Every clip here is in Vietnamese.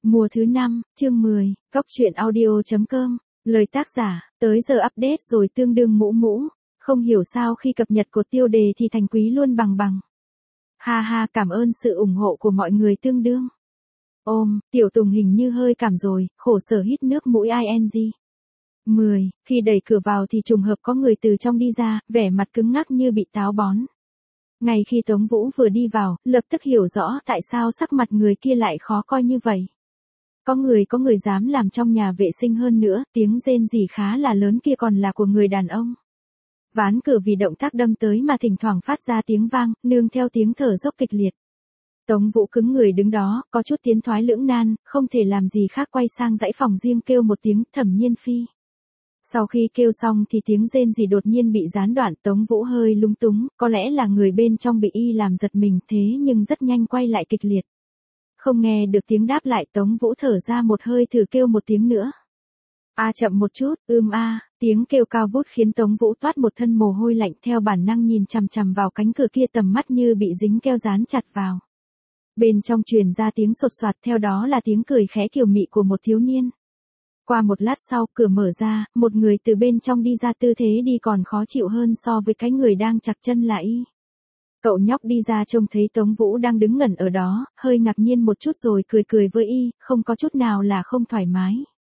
Mùa thứ 5, chương 10, Cóc truyện audio.com, lời tác giả, tới giờ update rồi tương đương mũ mũ, không hiểu sao khi cập nhật cột tiêu đề thì thành quý luôn bằng bằng. Ha ha, cảm ơn sự ủng hộ của mọi người tương đương. Tiểu Tùng hình như hơi cảm rồi, khổ sở hít nước mũi ing. 10, khi đẩy cửa vào thì trùng hợp có người từ trong đi ra, vẻ mặt cứng ngắc như bị táo bón. Ngay khi Tống Vũ vừa đi vào, lập tức hiểu rõ tại sao sắc mặt người kia lại khó coi như vậy. Có người dám làm trong nhà vệ sinh hơn nữa, tiếng rên rỉ khá là lớn kia còn là của người đàn ông. Ván cửa vì động tác đâm tới mà thỉnh thoảng phát ra tiếng vang, nương theo tiếng thở dốc kịch liệt. Tống Vũ cứng người đứng đó, có chút tiến thoái lưỡng nan, không thể làm gì khác quay sang dãy phòng riêng kêu một tiếng Thẩm Nhiên Phi. Sau khi kêu xong thì tiếng rên rỉ đột nhiên bị gián đoạn, Tống Vũ hơi lúng túng, có lẽ là người bên trong bị y làm giật mình thế nhưng rất nhanh quay lại kịch liệt. Không nghe được tiếng đáp lại, Tống Vũ thở ra một hơi thử kêu một tiếng nữa. Chậm một chút, tiếng kêu cao vút khiến Tống Vũ toát một thân mồ hôi lạnh, theo bản năng nhìn chằm chằm vào cánh cửa kia, tầm mắt như bị dính keo dán chặt vào. Bên trong truyền ra tiếng sột soạt, theo đó là tiếng cười khẽ kiều mị của một thiếu niên. Qua một lát sau, cửa mở ra, một người từ bên trong đi ra, tư thế đi còn khó chịu hơn so với cái người đang chặt chân là y. Cậu nhóc đi ra trông thấy Tống Vũ đang đứng ngẩn ở đó, hơi ngạc nhiên một chút rồi cười với y, không có chút nào là không thoải mái.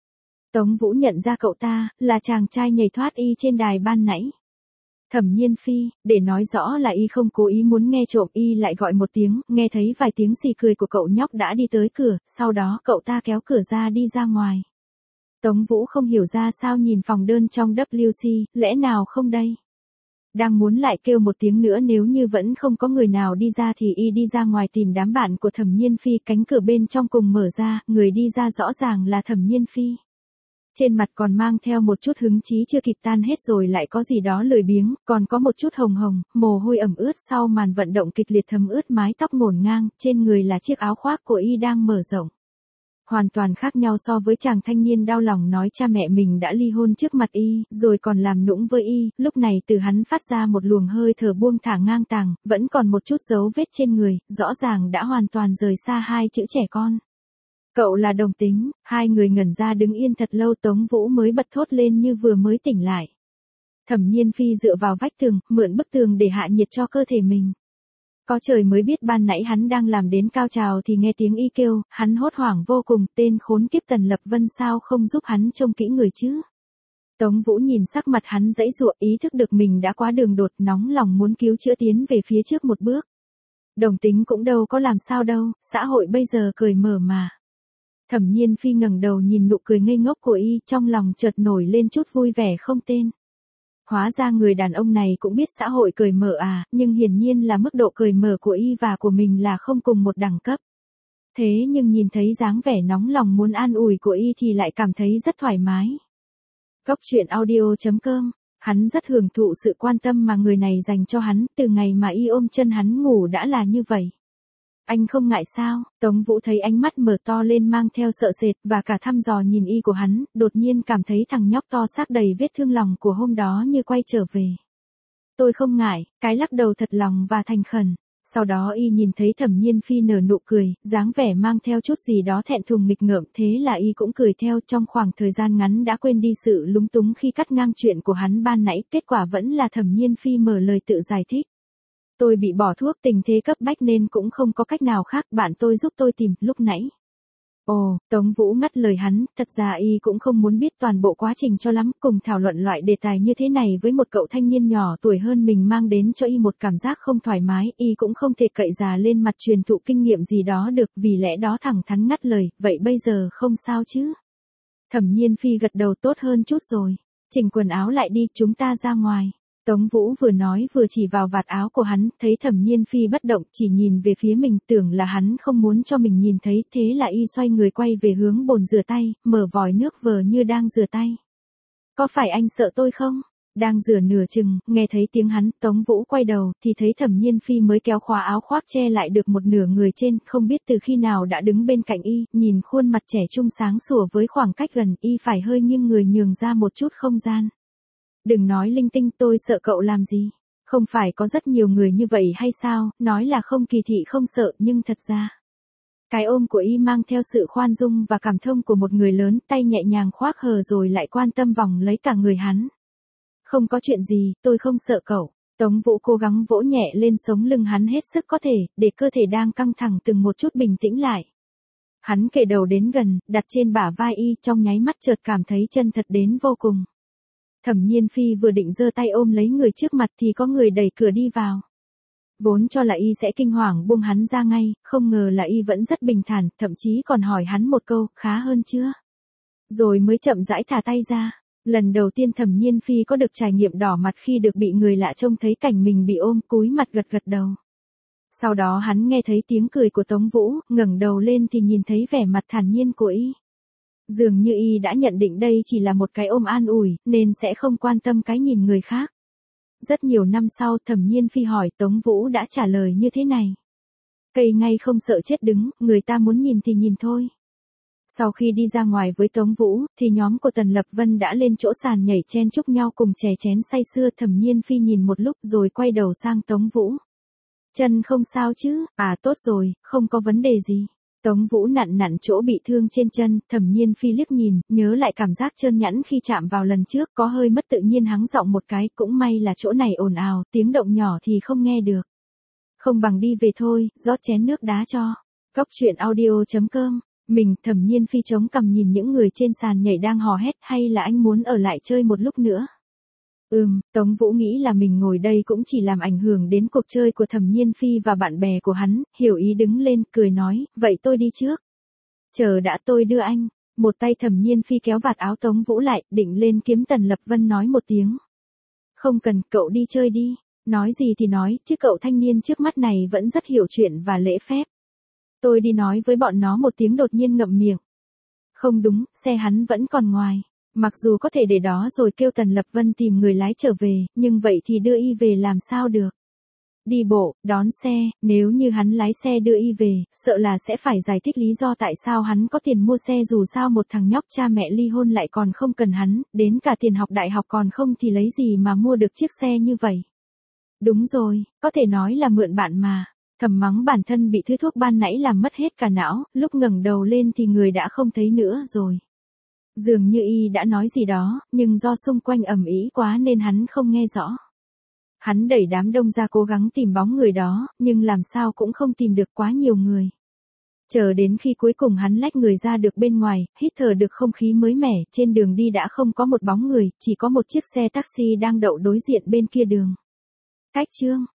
Tống Vũ nhận ra cậu ta, là chàng trai nhảy thoát y trên đài ban nãy. Thẩm Nhiên Phi, để nói rõ là y không cố ý muốn nghe trộm, y lại gọi một tiếng, nghe thấy vài tiếng xì cười của cậu nhóc đã đi tới cửa, sau đó cậu ta kéo cửa ra đi ra ngoài. Tống Vũ không hiểu ra sao nhìn phòng đơn trong WC, lẽ nào không đây? Đang muốn lại kêu một tiếng nữa nếu như vẫn không có người nào đi ra thì y đi ra ngoài tìm đám bạn của Thẩm Nhiên Phi, cánh cửa bên trong cùng mở ra, người đi ra rõ ràng là Thẩm Nhiên Phi. Trên mặt còn mang theo một chút hứng chí chưa kịp tan hết rồi lại có gì đó lười biếng, còn có một chút hồng hồng, mồ hôi ẩm ướt sau màn vận động kịch liệt thấm ướt mái tóc ngổn ngang, trên người là chiếc áo khoác của y đang mở rộng. Hoàn toàn khác nhau so với chàng thanh niên đau lòng nói cha mẹ mình đã ly hôn trước mặt y, rồi còn làm nũng với y, lúc này từ hắn phát ra một luồng hơi thở buông thả ngang tàng, vẫn còn một chút dấu vết trên người, rõ ràng đã hoàn toàn rời xa hai chữ trẻ con. Cậu là đồng tính, hai người ngẩn ra đứng yên thật lâu, Tống Vũ mới bật thốt lên như vừa mới tỉnh lại. Thẩm Nhiên Phi dựa vào vách tường, mượn bức tường để hạ nhiệt cho cơ thể mình. Có trời mới biết ban nãy hắn đang làm đến cao trào thì nghe tiếng y kêu, hắn hốt hoảng vô cùng, tên khốn kiếp Tần Lập Vân sao không giúp hắn trông kỹ người chứ. Tống Vũ nhìn sắc mặt hắn giãy giụa, ý thức được mình đã quá đường đột, nóng lòng muốn cứu chữa tiến về phía trước một bước. Đồng tính cũng đâu có làm sao đâu, xã hội bây giờ cởi mở mà. Thẩm Nhiên Phi ngẩng đầu nhìn nụ cười ngây ngốc của y, trong lòng chợt nổi lên chút vui vẻ không tên. Hóa ra người đàn ông này cũng biết xã hội cởi mở nhưng hiển nhiên là mức độ cởi mở của y và của mình là không cùng một đẳng cấp. Thế nhưng nhìn thấy dáng vẻ nóng lòng muốn an ủi của y thì lại cảm thấy rất thoải mái. Cóc truyện audio.com, hắn rất hưởng thụ sự quan tâm mà người này dành cho hắn, từ ngày mà y ôm chân hắn ngủ đã là như vậy. Anh không ngại sao? Tống Vũ thấy ánh mắt mở to lên mang theo sợ sệt và cả thăm dò nhìn y của hắn, đột nhiên cảm thấy thằng nhóc to xác đầy vết thương lòng của hôm đó như quay trở về. Tôi không ngại, cái lắc đầu thật lòng và thành khẩn. Sau đó y nhìn thấy Thẩm Nhiên Phi nở nụ cười, dáng vẻ mang theo chút gì đó thẹn thùng nghịch ngợm, thế là y cũng cười theo. Trong khoảng thời gian ngắn đã quên đi sự lúng túng khi cắt ngang chuyện của hắn ban nãy, kết quả vẫn là Thẩm Nhiên Phi mở lời tự giải thích. Tôi bị bỏ thuốc, tình thế cấp bách nên cũng không có cách nào khác, bạn tôi giúp tôi tìm, lúc nãy. Tống Vũ ngắt lời hắn, thật ra y cũng không muốn biết toàn bộ quá trình cho lắm, cùng thảo luận loại đề tài như thế này với một cậu thanh niên nhỏ tuổi hơn mình mang đến cho y một cảm giác không thoải mái, y cũng không thể cậy già lên mặt truyền thụ kinh nghiệm gì đó được, vì lẽ đó thẳng thắn ngắt lời, vậy bây giờ không sao chứ? Thẩm Nhiên Phi gật đầu, tốt hơn chút rồi. Chỉnh quần áo lại đi, chúng ta ra ngoài. Tống Vũ vừa nói vừa chỉ vào vạt áo của hắn, thấy Thẩm Nhiên Phi bất động, chỉ nhìn về phía mình, tưởng là hắn không muốn cho mình nhìn thấy, thế là y xoay người quay về hướng bồn rửa tay, mở vòi nước vờ như đang rửa tay. Có phải anh sợ tôi không? Đang rửa nửa chừng, nghe thấy tiếng hắn, Tống Vũ quay đầu, thì thấy Thẩm Nhiên Phi mới kéo khóa áo khoác che lại được một nửa người trên, không biết từ khi nào đã đứng bên cạnh y, nhìn khuôn mặt trẻ trung sáng sủa với khoảng cách gần, y phải hơi nghiêng người nhường ra một chút không gian. Đừng nói linh tinh, tôi sợ cậu làm gì? Không phải có rất nhiều người như vậy hay sao, nói là không kỳ thị không sợ nhưng thật ra. Cái ôm của y mang theo sự khoan dung và cảm thông của một người lớn, tay nhẹ nhàng khoác hờ rồi lại quan tâm vòng lấy cả người hắn. Không có chuyện gì, tôi không sợ cậu. Tống Vũ cố gắng vỗ nhẹ lên sống lưng hắn hết sức có thể, để cơ thể đang căng thẳng từng một chút bình tĩnh lại. Hắn kề đầu đến gần, đặt trên bả vai y, trong nháy mắt chợt cảm thấy chân thật đến vô cùng. Thẩm Nhiên Phi vừa định giơ tay ôm lấy người trước mặt thì có người đẩy cửa đi vào. Vốn cho là y sẽ kinh hoàng buông hắn ra ngay, không ngờ là y vẫn rất bình thản, thậm chí còn hỏi hắn một câu, khá hơn chưa? Rồi mới chậm rãi thả tay ra. Lần đầu tiên Thẩm Nhiên Phi có được trải nghiệm đỏ mặt khi được bị người lạ trông thấy cảnh mình bị ôm, cúi mặt gật gật đầu. Sau đó hắn nghe thấy tiếng cười của Tống Vũ, ngẩng đầu lên thì nhìn thấy vẻ mặt thản nhiên của y. Dường như y đã nhận định đây chỉ là một cái ôm an ủi, nên sẽ không quan tâm cái nhìn người khác. Rất nhiều năm sau Thẩm Nhiên Phi hỏi Tống Vũ đã trả lời như thế này. Cây ngay không sợ chết đứng, người ta muốn nhìn thì nhìn thôi. Sau khi đi ra ngoài với Tống Vũ, thì nhóm của Tần Lập Vân đã lên chỗ sàn nhảy chen chúc nhau cùng chè chén say sưa. Thẩm Nhiên Phi nhìn một lúc rồi quay đầu sang Tống Vũ. Chân không sao chứ? À tốt rồi, không có vấn đề gì. Tống Vũ nặn nặn chỗ bị thương trên chân, Thẩm Nhiên Phi liếc nhìn, nhớ lại cảm giác trơn nhẵn khi chạm vào lần trước, có hơi mất tự nhiên hắng giọng một cái, cũng may là chỗ này ồn ào, tiếng động nhỏ thì không nghe được. Không bằng đi về thôi, rót chén nước đá cho. Góc truyện audio.com. Mình, Thẩm Nhiên Phi chống cằm nhìn những người trên sàn nhảy đang hò hét, hay là anh muốn ở lại chơi một lúc nữa? Tống Vũ nghĩ là mình ngồi đây cũng chỉ làm ảnh hưởng đến cuộc chơi của Thẩm Nhiên Phi và bạn bè của hắn, hiểu ý đứng lên, cười nói, vậy tôi đi trước. Chờ đã, tôi đưa anh. Một tay Thẩm Nhiên Phi kéo vạt áo Tống Vũ lại, định lên kiếm Tần Lập Vân nói một tiếng. Không cần, cậu đi chơi đi. Nói gì thì nói, chứ cậu thanh niên trước mắt này vẫn rất hiểu chuyện và lễ phép. Tôi đi nói với bọn nó một tiếng, đột nhiên ngậm miệng. Không đúng, xe hắn vẫn còn ngoài. Mặc dù có thể để đó rồi kêu Tần Lập Vân tìm người lái trở về, nhưng vậy thì đưa y về làm sao được? Đi bộ, đón xe, nếu như hắn lái xe đưa y về, sợ là sẽ phải giải thích lý do tại sao hắn có tiền mua xe, dù sao một thằng nhóc cha mẹ ly hôn lại còn không cần hắn, đến cả tiền học đại học còn không thì lấy gì mà mua được chiếc xe như vậy? Đúng rồi, có thể nói là mượn bạn mà. Thầm mắng bản thân bị thứ thuốc ban nãy làm mất hết cả não, lúc ngẩng đầu lên thì người đã không thấy nữa rồi. Dường như y đã nói gì đó, nhưng do xung quanh ầm ĩ quá nên hắn không nghe rõ. Hắn đẩy đám đông ra cố gắng tìm bóng người đó, nhưng làm sao cũng không tìm được, quá nhiều người. Chờ đến khi cuối cùng hắn lách người ra được bên ngoài, hít thở được không khí mới mẻ, trên đường đi đã không có một bóng người, chỉ có một chiếc xe taxi đang đậu đối diện bên kia đường. Cách chương